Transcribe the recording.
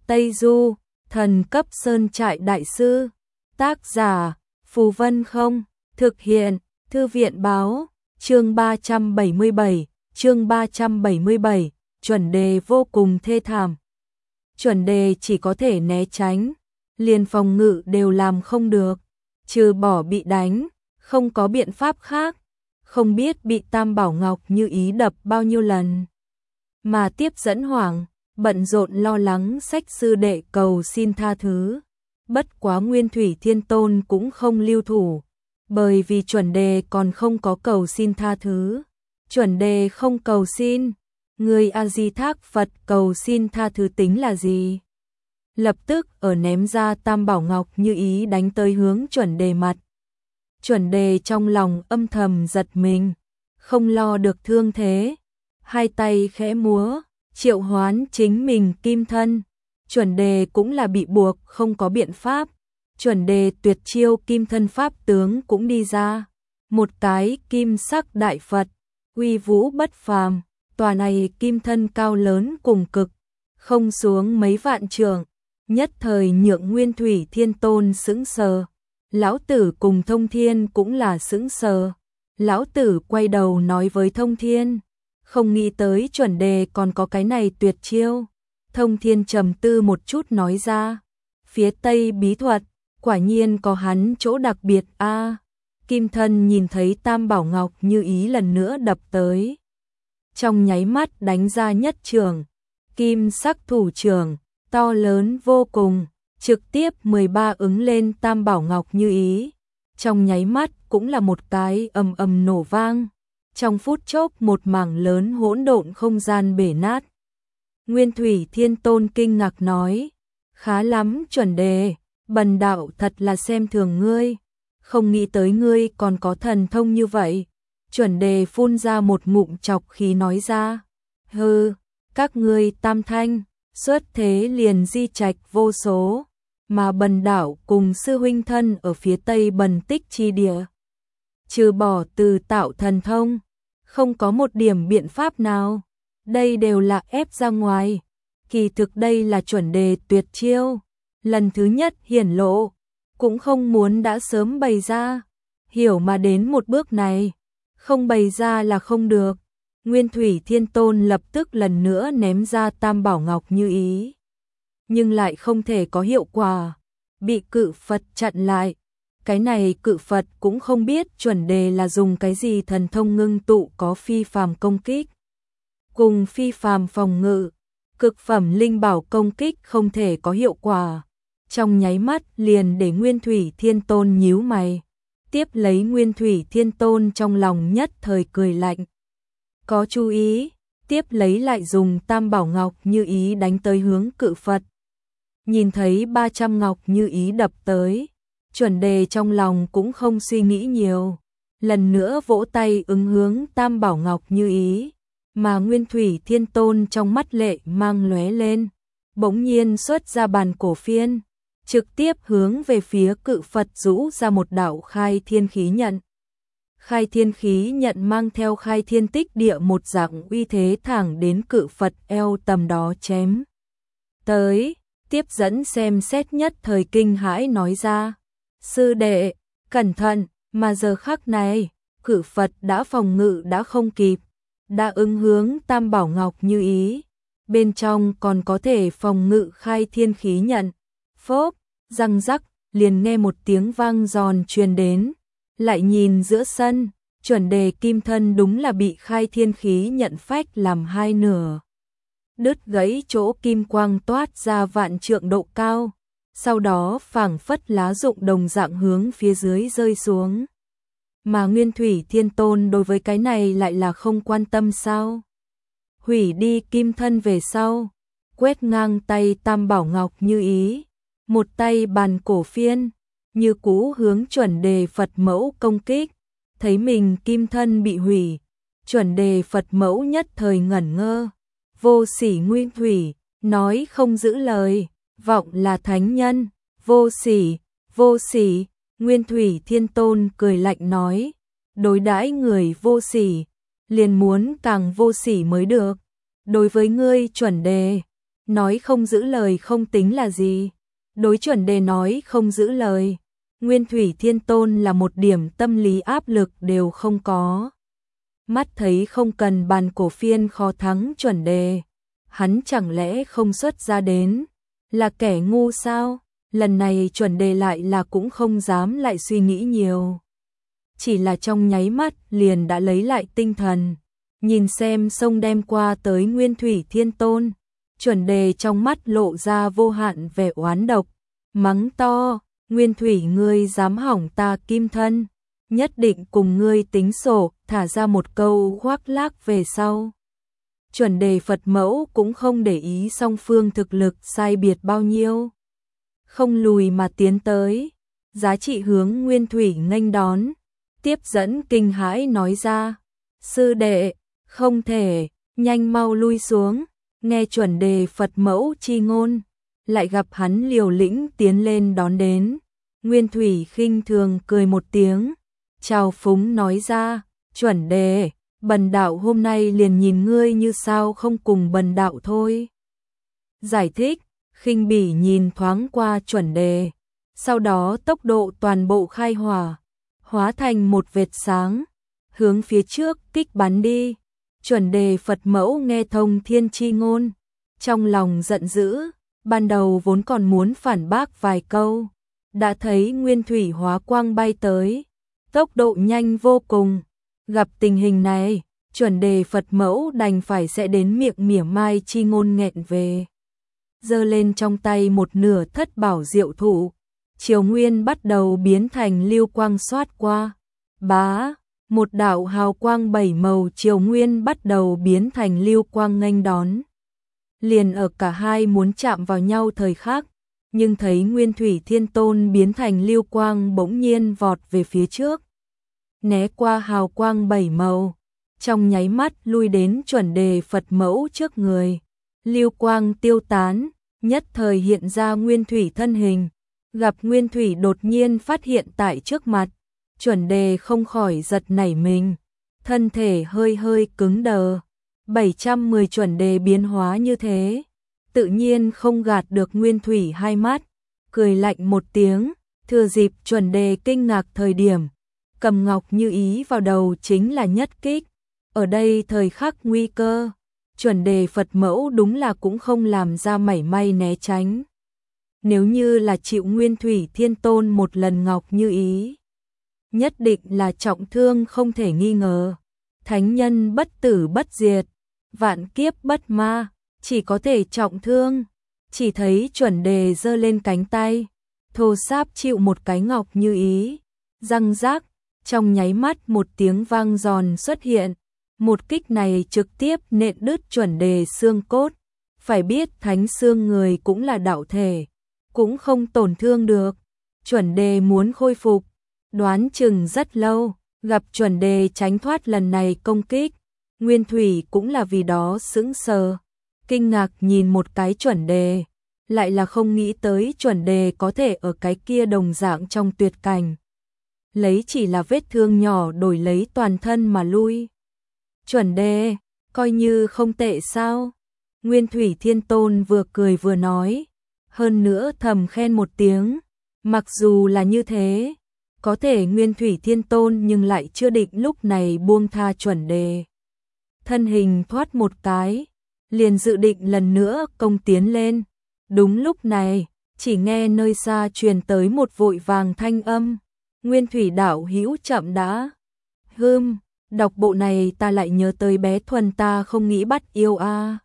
Tây Du, thần cấp sơn trại đại sư. Tác giả, Phù Vân Không. Thực hiện, Thư viện báo. Chương 377, chương 377, chuẩn đề vô cùng thê thảm. Chuẩn đề chỉ có thể né tránh, liền phòng ngự đều làm không được, trừ bỏ bị đánh, không có biện pháp khác, không biết bị Tam Bảo Ngọc Như Ý đập bao nhiêu lần. Mà tiếp dẫn Hoảng, bận rộn lo lắng sách sư đệ cầu xin tha thứ. Bất quá Nguyên Thủy Thiên Tôn cũng không lưu thủ, bởi vì chuẩn đề còn không có cầu xin tha thứ. Chuẩn đề không cầu xin, người A Di thác Phật cầu xin tha thứ tính là gì? Lập tức ở ném ra Tam Bảo Ngọc Như Ý đánh tới hướng chuẩn đề mặt. Chuẩn đề trong lòng âm thầm giật mình, không lo được thương thế, hai tay khẽ múa, triệu hoán chính mình kim thân. Chuẩn đề cũng là bị buộc không có biện pháp. Chuẩn đề tuyệt chiêu kim thân pháp tướng cũng đi ra, một cái kim sắc đại Phật, uy vũ bất phàm. Tòa này kim thân cao lớn cùng cực, không xuống mấy vạn trượng, nhất thời nhượng Nguyên Thủy Thiên Tôn sững sờ. Lão tử cùng Thông Thiên cũng là sững sờ. Lão tử quay đầu nói với Thông Thiên, không nghĩ tới chuẩn đề còn có cái này tuyệt chiêu. Thông Thiên trầm tư một chút nói ra, phía Tây bí thuật, quả nhiên có hắn chỗ đặc biệt a. Kim thân nhìn thấy Tam Bảo Ngọc Như Ý lần nữa đập tới, trong nháy mắt đánh ra nhất trường, kim sắc thủ trưởng, to lớn vô cùng, trực tiếp 13 ứng lên Tam Bảo Ngọc Như Ý. Trong nháy mắt cũng là một cái ầm ầm nổ vang, trong phút chốc một mảng lớn hỗn độn không gian bể nát. Nguyên Thủy Thiên Tôn kinh ngạc nói, khá lắm chuẩn đề, bần đạo thật là xem thường ngươi, không nghĩ tới ngươi còn có thần thông như vậy. Chuẩn đề phun ra một ngụm chọc khí nói ra, hừ, các ngươi tam thanh, xuất thế liền di trạch vô số, mà bần đạo cùng sư huynh thân ở phía Tây Bần Tích chi địa. Trừ bỏ từ tạo thần thông, không có một điểm biện pháp nào, đây đều là ép ra ngoài. Kỳ thực đây là chuẩn đề tuyệt chiêu, lần thứ nhất hiển lộ, cũng không muốn đã sớm bày ra, hiểu mà đến một bước này, không bày ra là không được. Nguyên Thủy Thiên Tôn lập tức lần nữa ném ra Tam Bảo Ngọc Như Ý, nhưng lại không thể có hiệu quả, bị cự Phật chặn lại. Cái này cự Phật cũng không biết chuẩn đề là dùng cái gì thần thông ngưng tụ có phi phàm công kích, cùng phi phàm phòng ngự, cực phẩm linh bảo công kích không thể có hiệu quả. Trong nháy mắt liền để Nguyên Thủy Thiên Tôn nhíu mày. Tiếp lấy Nguyên Thủy Thiên Tôn trong lòng nhất thời cười lạnh, có chú ý, tiếp lấy lại dùng Tam Bảo Ngọc Như Ý đánh tới hướng cự Phật. Nhìn thấy 300 Ngọc Như Ý đập tới, chuẩn đề trong lòng cũng không suy nghĩ nhiều, lần nữa vỗ tay ứng hướng Tam Bảo Ngọc Như Ý, mà Nguyên Thủy Thiên Tôn trong mắt lệ mang lóe lên, bỗng nhiên xuất ra bàn cổ phiên, trực tiếp hướng về phía cự Phật rũ ra một đạo khai thiên khí nhận. Khai thiên khí nhận mang theo khai thiên tích địa một dạng uy thế thẳng đến cự Phật eo tầm đó chém tới. Tiếp dẫn xem xét nhất thời kinh hãi nói ra, sư đệ, cẩn thận, mà giờ khắc này, cự Phật đã phòng ngự đã không kịp, đã ứng hướng Tam Bảo Ngọc Như Ý, bên trong còn có thể phòng ngự khai thiên khí nhận. Phốp, răng rắc, liền nghe một tiếng vang giòn truyền đến, lại nhìn giữa sân, chuẩn đề kim thân đúng là bị khai thiên khí nhận phách làm hai nửa, đứt gãy chỗ kim quang toát ra vạn trượng độ cao, sau đó phảng phất lá rụng đồng dạng hướng phía dưới rơi xuống. Mà Nguyên Thủy Thiên Tôn đối với cái này lại là không quan tâm sao? Hủy đi kim thân về sau, quét ngang tay Tam Bảo Ngọc Như Ý, một tay bàn cổ phiên, như cũ hướng chuẩn đề Phật mẫu công kích. Thấy mình kim thân bị hủy, chuẩn đề Phật mẫu nhất thời ngẩn ngơ. Vô sỉ Nguyên Thủy, nói không giữ lời, vọng là thánh nhân, vô sỉ, vô sỉ. Nguyên Thủy Thiên Tôn cười lạnh nói, đối đãi người vô sỉ, liền muốn càng vô sỉ mới được. Đối với ngươi chuẩn đề, Nói không giữ lời không tính là gì. Đối chuẩn đề nói không giữ lời, Nguyên Thủy Thiên Tôn là một điểm tâm lý áp lực đều không có. Mắt thấy không cần bàn cổ phiên khó thắng chuẩn đề, hắn chẳng lẽ không xuất ra đến, là kẻ ngu sao? Lần này chuẩn đề lại là cũng không dám lại suy nghĩ nhiều. Chỉ là trong nháy mắt liền đã lấy lại tinh thần, nhìn xem sông đem qua tới Nguyên Thủy Thiên Tôn, chuẩn đề trong mắt lộ ra vô hạn vẻ oán độc, mắng to, Nguyên Thủy ngươi dám hỏng ta kim thân, nhất định cùng ngươi tính sổ, thả ra một câu khoác lác về sau. Chuẩn đề Phật mẫu cũng không để ý song phương thực lực sai biệt bao nhiêu, không lùi mà tiến tới, giá trị hướng Nguyên Thủy nghênh đón, tiếp dẫn kinh hãi nói ra, sư đệ, không thể, nhanh mau lui xuống, nghe chuẩn đề Phật mẫu chi ngôn, lại gặp hắn liều lĩnh tiến lên đón đến, Nguyên Thủy khinh thường cười một tiếng, chào phúng nói ra, chuẩn đề, bần đạo hôm nay liền nhìn ngươi như sao không cùng bần đạo thôi. Giải thích, khinh bỉ nhìn thoáng qua chuẩn đề, sau đó tốc độ toàn bộ khai hỏa, hóa thành một vệt sáng, hướng phía trước kích bắn đi. Chuẩn đề Phật mẫu nghe thông thiên chi ngôn, trong lòng giận dữ, ban đầu vốn còn muốn phản bác vài câu, đã thấy Nguyên Thủy hóa quang bay tới, tốc độ nhanh vô cùng, gặp tình hình này, chuẩn đề Phật mẫu đành phải sẽ đến miệng mỉa mai chi ngôn nghẹn về. Giơ lên trong tay một nửa thất bảo diệu thụ, chiều nguyên bắt đầu biến thành lưu quang xoát qua, bá, một đạo hào quang bảy màu chiều nguyên bắt đầu biến thành lưu quang nghênh đón. Liền ở cả hai muốn chạm vào nhau thời khắc, nhưng thấy Nguyên Thủy Thiên Tôn biến thành lưu quang bỗng nhiên vọt về phía trước, né qua hào quang bảy màu, trong nháy mắt lui đến chuẩn đề Phật mẫu trước người, lưu quang tiêu tán, nhất thời hiện ra Nguyên Thủy thân hình, gặp Nguyên Thủy đột nhiên phát hiện tại trước mặt, chuẩn đề không khỏi giật nảy mình, thân thể hơi hơi cứng đờ, 710 chuẩn đề biến hóa như thế, tự nhiên không gạt được Nguyên Thủy hai mắt, cười lạnh một tiếng, thừa dịp chuẩn đề kinh ngạc thời điểm, cầm ngọc như ý vào đầu chính là nhất kích, ở đây thời khắc nguy cơ, chuẩn đề Phật mẫu đúng là cũng không làm ra mảy may né tránh. Nếu như là chịu Nguyên Thủy Thiên Tôn một lần ngọc như ý, nhất định là trọng thương không thể nghi ngờ, thánh nhân bất tử bất diệt, vạn kiếp bất ma, chỉ có thể trọng thương, chỉ thấy chuẩn đề giơ lên cánh tay, thô sáp chịu một cái ngọc như ý, răng rác, trong nháy mắt một tiếng vang giòn xuất hiện, một kích này trực tiếp nện đứt chuẩn đề xương cốt, phải biết thánh xương người cũng là đạo thể, cũng không tổn thương được, chuẩn đề muốn khôi phục, đoán chừng rất lâu, gặp chuẩn đề tránh thoát lần này công kích, Nguyên Thủy cũng là vì đó sững sờ, kinh ngạc nhìn một cái chuẩn đề, lại là không nghĩ tới chuẩn đề có thể ở cái kia đồng dạng trong tuyệt cảnh. Lấy chỉ là vết thương nhỏ đổi lấy toàn thân mà lui. Chuẩn đề, coi như không tệ sao? Nguyên Thủy Thiên Tôn vừa cười vừa nói, hơn nữa thầm khen một tiếng, mặc dù là như thế, có thể Nguyên Thủy Thiên Tôn nhưng lại chưa định lúc này buông tha chuẩn đề. Thân hình thoát một cái, liền dự định lần nữa công tiến lên. Đúng lúc này, chỉ nghe nơi xa truyền tới một vội vàng thanh âm. Nguyên Thủy đạo hữu chậm đã. Đọc bộ này ta lại nhớ tới bé Thuần ta không nghĩ bắt yêu a.